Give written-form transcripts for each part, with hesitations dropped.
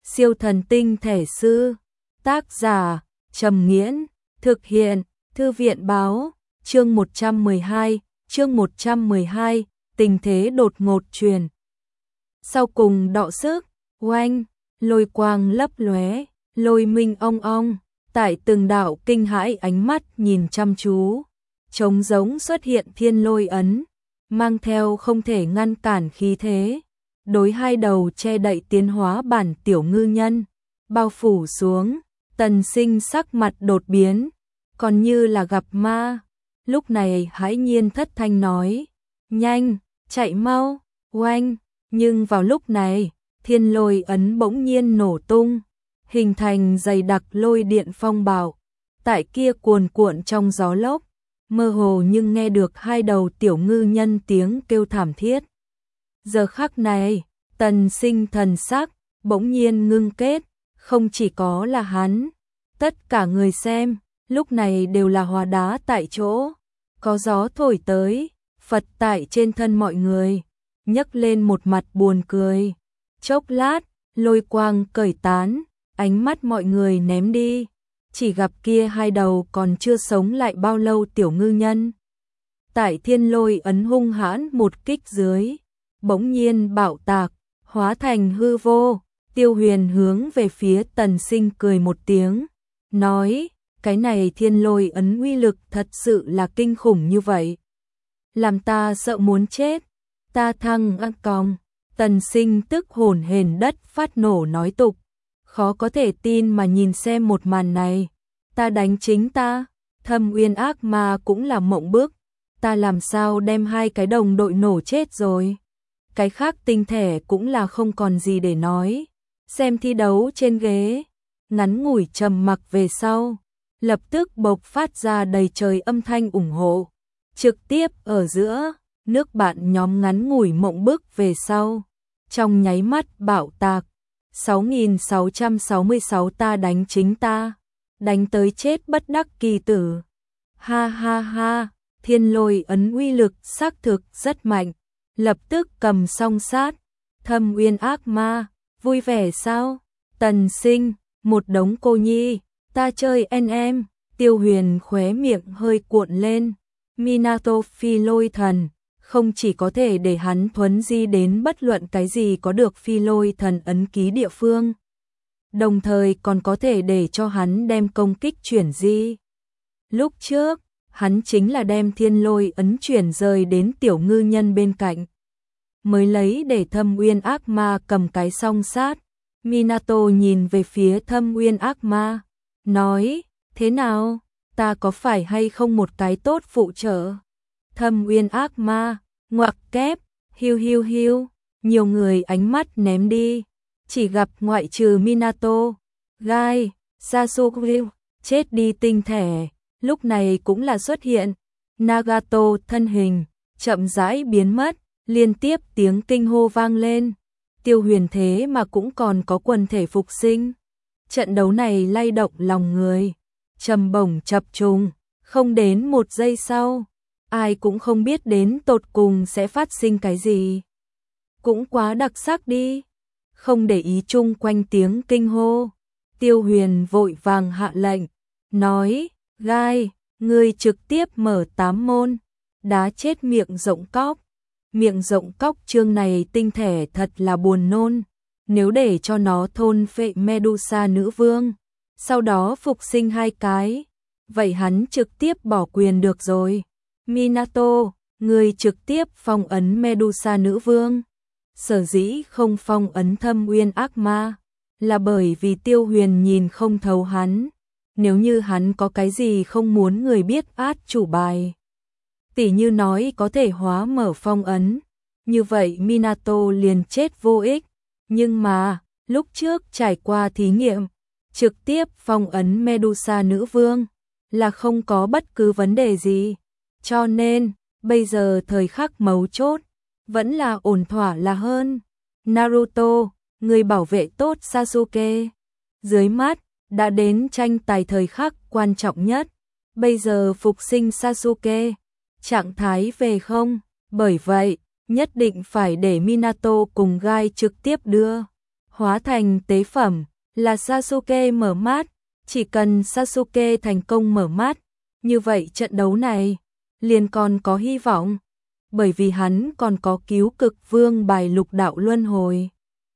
Siêu thần tinh thể sư. Tác giả Trầm Nghiễn. Thực hiện Thư viện Báo. Chương 112, tình thế đột ngột truyền. Sau cùng đọ sức, oanh, lôi quang lấp lóe, lôi minh ong ong, tại từng đạo kinh hãi ánh mắt nhìn chăm chú, trống giống xuất hiện thiên lôi ấn, mang theo không thể ngăn cản khí thế, đối hai đầu che đậy tiến hóa bản tiểu ngư nhân, bao phủ xuống. Tần Sinh sắc mặt đột biến, còn như là gặp ma. Lúc này hãi nhiên thất thanh nói, nhanh, chạy mau, oanh. Nhưng vào lúc này, thiên lôi ấn bỗng nhiên nổ tung, hình thành dày đặc lôi điện phong bạo. Tại kia cuồn cuộn trong gió lốc, mơ hồ nhưng nghe được hai đầu tiểu ngư nhân tiếng kêu thảm thiết. Giờ khắc này, Tần Sinh thần sắc bỗng nhiên ngưng kết, không chỉ có là hắn, tất cả người xem, lúc này đều là hóa đá tại chỗ. Có gió thổi tới, phật tại trên thân mọi người, nhấc lên một mặt buồn cười. Chốc lát, lôi quang cởi tán, ánh mắt mọi người ném đi, chỉ gặp kia hai đầu còn chưa sống lại bao lâu tiểu ngư nhân. Tại thiên lôi ấn hung hãn một kích dưới, bỗng nhiên bạo tạc, hóa thành hư vô. Tiêu Huyền hướng về phía Tần Sinh cười một tiếng, nói, cái này thiên lôi ấn uy lực thật sự là kinh khủng như vậy. Làm ta sợ muốn chết, ta thăng ăn còng. Tần Sinh tức hổn hển đất phát nổ nói tục, khó có thể tin mà nhìn xem một màn này. Ta đánh chính ta, Thâm Uyên ác ma cũng là mộng bức, ta làm sao đem hai cái đồng đội nổ chết rồi. Cái khác tinh thể cũng là không còn gì để nói. Xem thi đấu trên ghế, ngắn ngủi trầm mặc về sau, lập tức bộc phát ra đầy trời âm thanh ủng hộ. Trực tiếp ở giữa, nước bạn nhóm ngắn ngủi mộng bức về sau, trong nháy mắt bạo tạc. 6666 ta đánh chính ta, đánh tới chết bất đắc kỳ tử. Ha ha ha, thiên lôi ấn uy lực xác thực rất mạnh, lập tức cầm song sát. Thâm Uyên ác ma, vui vẻ sao? Tần Sinh, một đống cô nhi, ta chơi em. Tiêu Huyền khóe miệng hơi cuộn lên. Minato phi lôi thần, không chỉ có thể để hắn thuấn di đến bất luận cái gì có được phi lôi thần ấn ký địa phương, đồng thời còn có thể để cho hắn đem công kích chuyển di. Lúc trước, hắn chính là đem thiên lôi ấn chuyển rời đến tiểu ngư nhân bên cạnh, mới lấy để Thâm Uyên ác ma cầm cái song sát. Minato nhìn về phía Thâm Uyên ác ma, nói, thế nào, ta có phải hay không một cái tốt phụ trợ? Thâm Uyên ác ma, ngoặc kép, hiu hiu hiu, nhiều người ánh mắt ném đi, chỉ gặp ngoại trừ Minato, Gai, Sasuke, chết đi tinh thể, lúc này cũng là xuất hiện. Nagato thân hình, chậm rãi biến mất, liên tiếp tiếng kinh hô vang lên. Tiêu Huyền thế mà cũng còn có quần thể phục sinh. Trận đấu này lay động lòng người, trầm bổng chập trùng, không đến một giây sau, ai cũng không biết đến tột cùng sẽ phát sinh cái gì. Cũng quá đặc sắc đi, không để ý chung quanh tiếng kinh hô. Tiêu Huyền vội vàng hạ lệnh, nói, Gai, ngươi trực tiếp mở 8 môn, đá chết miệng rộng cóc. Miệng rộng cóc chương này tinh thể thật là buồn nôn, nếu để cho nó thôn phệ Medusa nữ vương, sau đó phục sinh 2 cái, vậy hắn trực tiếp bỏ quyền được rồi. Minato, người trực tiếp phong ấn Medusa nữ vương. Sở dĩ không phong ấn Thâm Uyên ác ma, là bởi vì Tiêu Huyền nhìn không thấu hắn. Nếu như hắn có cái gì không muốn người biết át chủ bài, tỉ như nói có thể hóa mở phong ấn, như vậy Minato liền chết vô ích. Nhưng mà, lúc trước trải qua thí nghiệm, trực tiếp phong ấn Medusa nữ vương, là không có bất cứ vấn đề gì. Cho nên, bây giờ thời khắc mấu chốt, vẫn là ổn thỏa là hơn. Naruto, người bảo vệ tốt Sasuke. Dưới mắt, đã đến tranh tài thời khắc quan trọng nhất. Bây giờ phục sinh Sasuke, trạng thái về không, bởi vậy, nhất định phải để Minato cùng Gai trực tiếp đưa. hóa thành tế phẩm, là Sasuke mở mắt, chỉ cần Sasuke thành công mở mắt, như vậy trận đấu này liền còn có hy vọng, bởi vì hắn còn có cứu cực vương bài lục đạo luân hồi.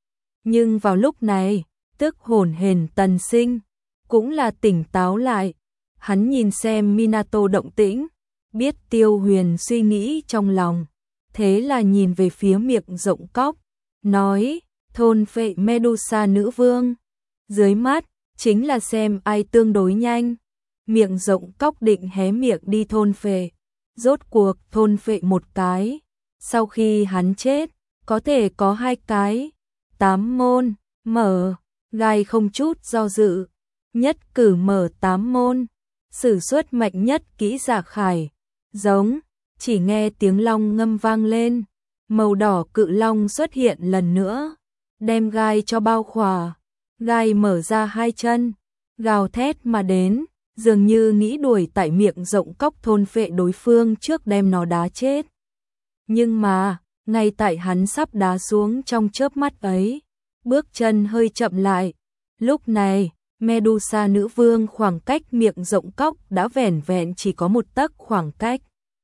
Nhưng vào lúc này, tức hồn hển Tần Sinh cũng là tỉnh táo lại, hắn nhìn xem Minato động tĩnh, biết Tiêu Huyền suy nghĩ trong lòng, thế là nhìn về phía miệng rộng cóc, nói, thôn phệ Medusa nữ vương, dưới mắt chính là xem ai tương đối nhanh. Miệng rộng cóc định hé miệng đi thôn phệ, rốt cuộc thôn phệ một cái, sau khi hắn chết, có thể có 2 cái. 8 môn, mở, gai không chút do dự, nhất cử mở 8 môn, sử xuất mạnh nhất kỹ giả khải, giống, chỉ nghe tiếng long ngâm vang lên, màu đỏ cự long xuất hiện lần nữa, đem gai cho bao khỏa, gai mở ra 2 chân, gào thét mà đến, dường như nghĩ đuổi tại miệng rộng cóc thôn phệ đối phương trước đem nó đá chết. Nhưng mà, ngay tại hắn sắp đá xuống trong chớp mắt ấy, bước chân hơi chậm lại. Lúc này, Medusa nữ vương khoảng cách miệng rộng cóc đã vẻn vẹn chỉ có 1 tấc khoảng cách.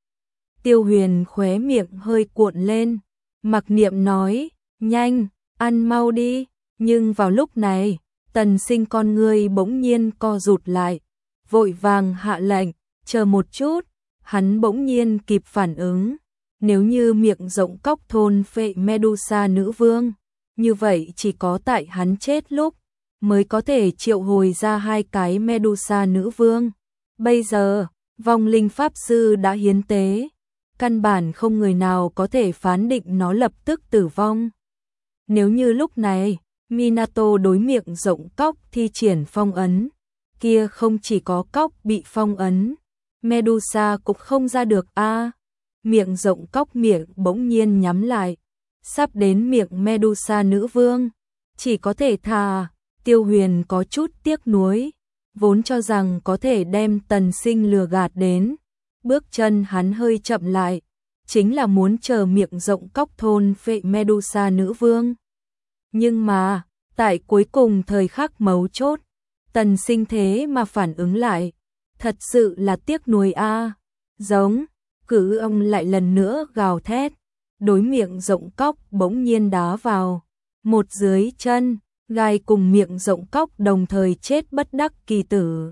Tiêu Huyền khóe miệng hơi cuộn lên, mặc niệm nói, nhanh, ăn mau đi. Nhưng vào lúc này, Tần Sinh con ngươi bỗng nhiên co rụt lại, vội vàng hạ lệnh, chờ một chút, hắn bỗng nhiên kịp phản ứng. Nếu như miệng rộng cóc thôn phệ Medusa nữ vương, như vậy chỉ có tại hắn chết lúc mới có thể triệu hồi ra 2 cái Medusa nữ vương. Bây giờ, vong linh pháp sư đã hiến tế, căn bản không người nào có thể phán định nó lập tức tử vong. Nếu như lúc này, Minato đối miệng rộng cóc thi triển phong ấn, kia không chỉ có cóc bị phong ấn, Medusa cũng không ra được a. Miệng rộng cóc miệng bỗng nhiên nhắm lại, sắp đến miệng Medusa nữ vương, chỉ có thể thà. Tiêu Huyền có chút tiếc nuối, vốn cho rằng có thể đem Tần Sinh lừa gạt đến, bước chân hắn hơi chậm lại, chính là muốn chờ miệng rộng cóc thôn phệ Medusa nữ vương. Nhưng mà, tại cuối cùng thời khắc mấu chốt, Tần Sinh thế mà phản ứng lại, thật sự là tiếc nuối a. Giống, cử ông lại lần nữa gào thét, đối miệng rộng cóc bỗng nhiên đá vào, một dưới chân, gai cùng miệng rộng cóc đồng thời chết bất đắc kỳ tử.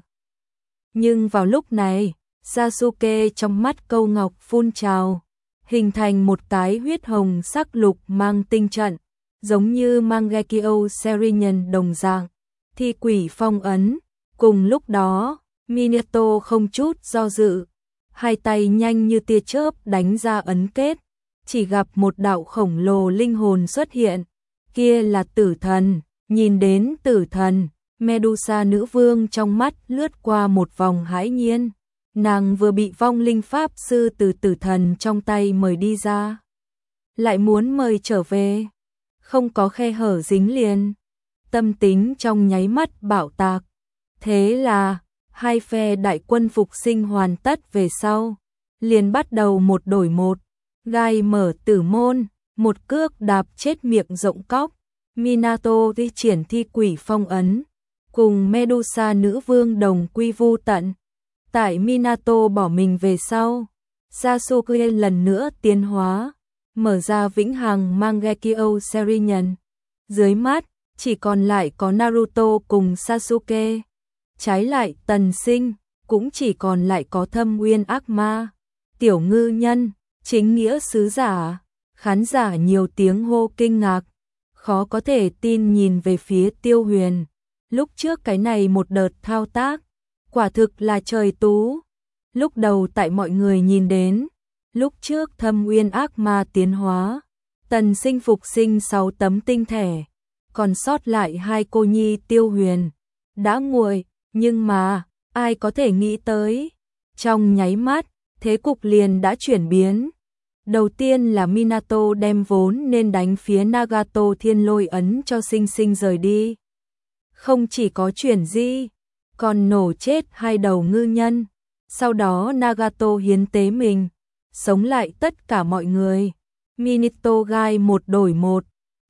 Nhưng vào lúc này, Sasuke trong mắt câu ngọc phun trào, hình thành một cái huyết hồng sắc lục mang tinh trận, giống như Mangekyo Serinen đồng dạng, thi quỷ phong ấn. Cùng lúc đó, Minato không chút do dự, 2 tay nhanh như tia chớp đánh ra ấn kết, chỉ gặp một đạo khổng lồ linh hồn xuất hiện, kia là tử thần. Nhìn đến tử thần, Medusa nữ vương trong mắt lướt qua một vòng hãi nhiên, nàng vừa bị vong linh pháp sư từ tử thần trong tay mời đi ra, lại muốn mời trở về, không có khe hở dính liền, tâm tính trong nháy mắt bạo tạc. Thế là, 2 phe đại quân phục sinh hoàn tất về sau, liền bắt đầu một đổi một, gai mở tử môn, một cước đạp chết miệng rộng cóc. Minato thi triển thi quỷ phong ấn, cùng Medusa nữ vương đồng quy vu tận. Tại Minato bỏ mình về sau, Sasuke lần nữa tiến hóa, mở ra vĩnh hằng Mangekyo Serinen. Dưới mắt, chỉ còn lại có Naruto cùng Sasuke. Trái lại Tần Sinh, cũng chỉ còn lại có Thâm Uyên ác ma, Tiểu Ngư Nhân, chính nghĩa sứ giả. Khán giả nhiều tiếng hô kinh ngạc, khó có thể tin nhìn về phía Tiêu Huyền. Lúc trước cái này một đợt thao tác, quả thực là trời tú. Lúc đầu tại mọi người nhìn đến, lúc trước Thâm Uyên ác ma tiến hóa, Tần Sinh phục sinh 6 tấm tinh thể, còn sót lại 2 cô nhi Tiêu Huyền. Đã nguội, nhưng mà, ai có thể nghĩ tới, trong nháy mắt, thế cục liền đã chuyển biến. Đầu tiên là Minato đem vốn nên đánh phía Nagato thiên lôi ấn cho Sinh Sinh rời đi. Không chỉ có chuyển di, còn nổ chết 2 đầu ngư nhân. Sau đó Nagato hiến tế mình, sống lại tất cả mọi người. Minato gai một đổi một,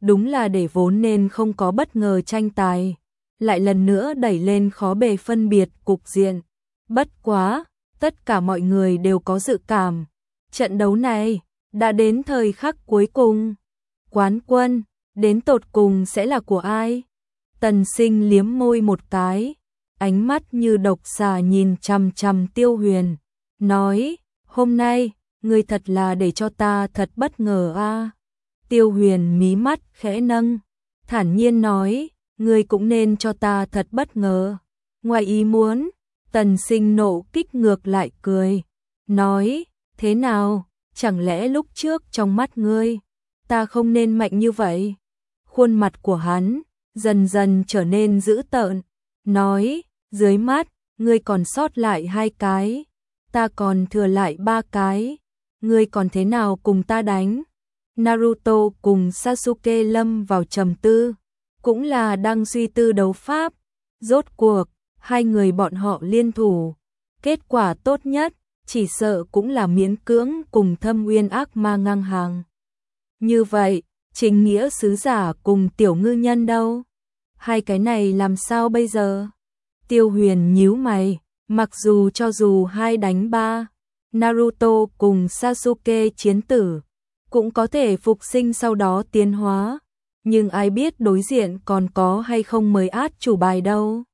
đúng là để vốn nên không có bất ngờ tranh tài, lại lần nữa đẩy lên khó bề phân biệt cục diện. Bất quá, tất cả mọi người đều có dự cảm, trận đấu này đã đến thời khắc cuối cùng. Quán quân đến tột cùng sẽ là của ai? Tần Sinh liếm môi một cái, ánh mắt như độc xà nhìn chằm chằm Tiêu Huyền, nói, hôm nay, ngươi thật là để cho ta thật bất ngờ a. Tiêu Huyền mí mắt khẽ nâng, thản nhiên nói, ngươi cũng nên cho ta thật bất ngờ. Ngoài ý muốn, Tần Sinh nộ kích ngược lại cười, nói, thế nào, chẳng lẽ lúc trước trong mắt ngươi, ta không nên mạnh như vậy? Khuôn mặt của hắn dần dần trở nên dữ tợn, nói, dưới mắt, ngươi còn sót lại 2 cái, ta còn thừa lại 3 cái, ngươi còn thế nào cùng ta đánh? Naruto cùng Sasuke lâm vào trầm tư, cũng là đang suy tư đấu pháp, rốt cuộc, hai người bọn họ liên thủ, kết quả tốt nhất, chỉ sợ cũng là miễn cưỡng cùng Thâm Uyên ác ma ngang hàng. Như vậy, chính nghĩa sứ giả cùng tiểu ngư nhân đâu? Hai cái này làm sao bây giờ? Tiêu Huyền nhíu mày, mặc dù cho dù 2 đánh 3, Naruto cùng Sasuke chiến tử, cũng có thể phục sinh sau đó tiến hóa, nhưng ai biết đối diện còn có hay không mới át chủ bài đâu.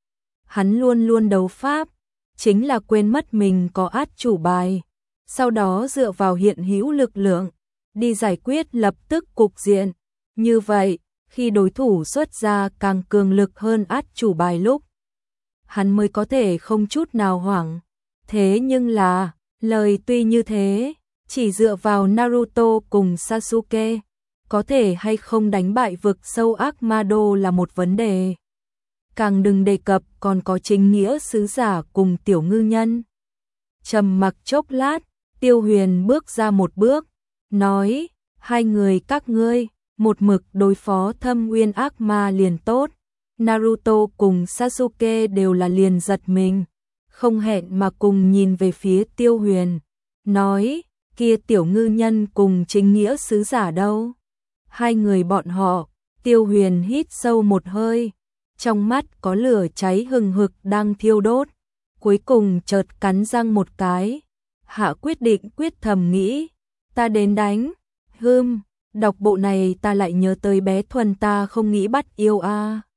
Hắn luôn luôn đấu pháp, chính là quên mất mình có át chủ bài, sau đó dựa vào hiện hữu lực lượng, đi giải quyết lập tức cục diện. Như vậy, khi đối thủ xuất ra càng cường lực hơn át chủ bài lúc, hắn mới có thể không chút nào hoảng. Thế nhưng là, lời tuy như thế, chỉ dựa vào Naruto cùng Sasuke, có thể hay không đánh bại vực sâu ác ma đô là một vấn đề. Càng đừng đề cập còn có chính nghĩa sứ giả cùng tiểu ngư nhân. Trầm mặc chốc lát, Tiêu Huyền bước ra một bước, nói, hai người các ngươi, một mực đối phó Thâm Uyên ác ma liền tốt. Naruto cùng Sasuke đều là liền giật mình, không hẹn mà cùng nhìn về phía Tiêu Huyền, nói, kia tiểu ngư nhân cùng chính nghĩa sứ giả đâu? Hai người bọn họ. Tiêu Huyền hít sâu một hơi, trong mắt có lửa cháy hừng hực đang thiêu đốt, cuối cùng chợt cắn răng một cái, hạ quyết định quyết thầm nghĩ, ta đến đánh. Đọc bộ này ta lại nhớ tới bé Thuần ta không nghĩ bắt yêu a.